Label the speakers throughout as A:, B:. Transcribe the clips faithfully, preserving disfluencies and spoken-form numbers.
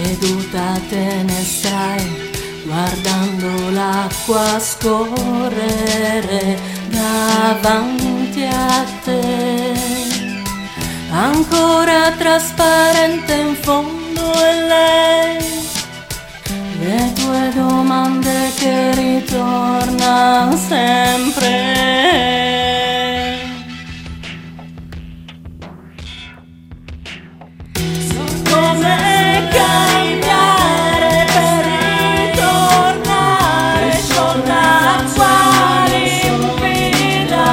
A: Seduta te ne stai, guardando l'acqua scorrere davanti a te. Ancora trasparente in fondo è lei, le tue domande che ritornano sempre. Come cambiare per ritornare sull'acqua limpida.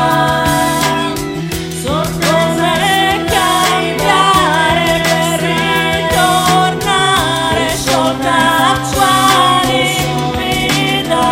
A: So come cambiare per ritornare sull'acqua limpida.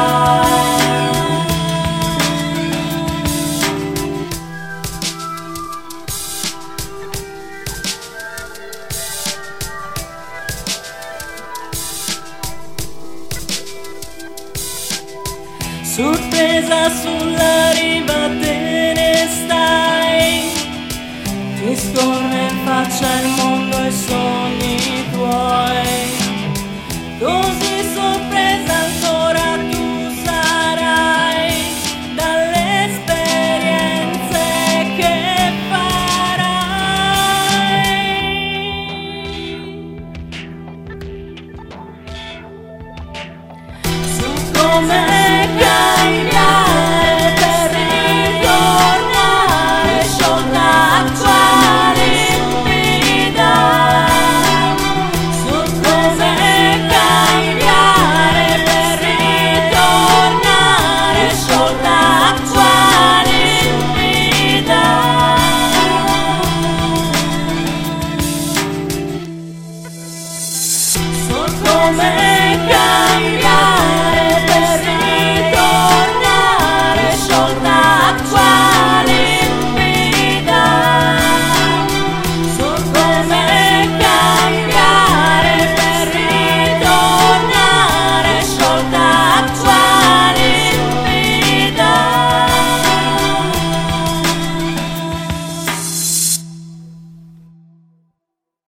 A: Sorpresa sulla riva te ne stai, ti scorre in faccia il mondo e i sogni tuoi. Così sorpresa ancora tu sarai dalle esperienze che farai. Su come cambiare per ritornare sull'acqua limpida. So come cambiare per ritornare sull'acqua limpida. So come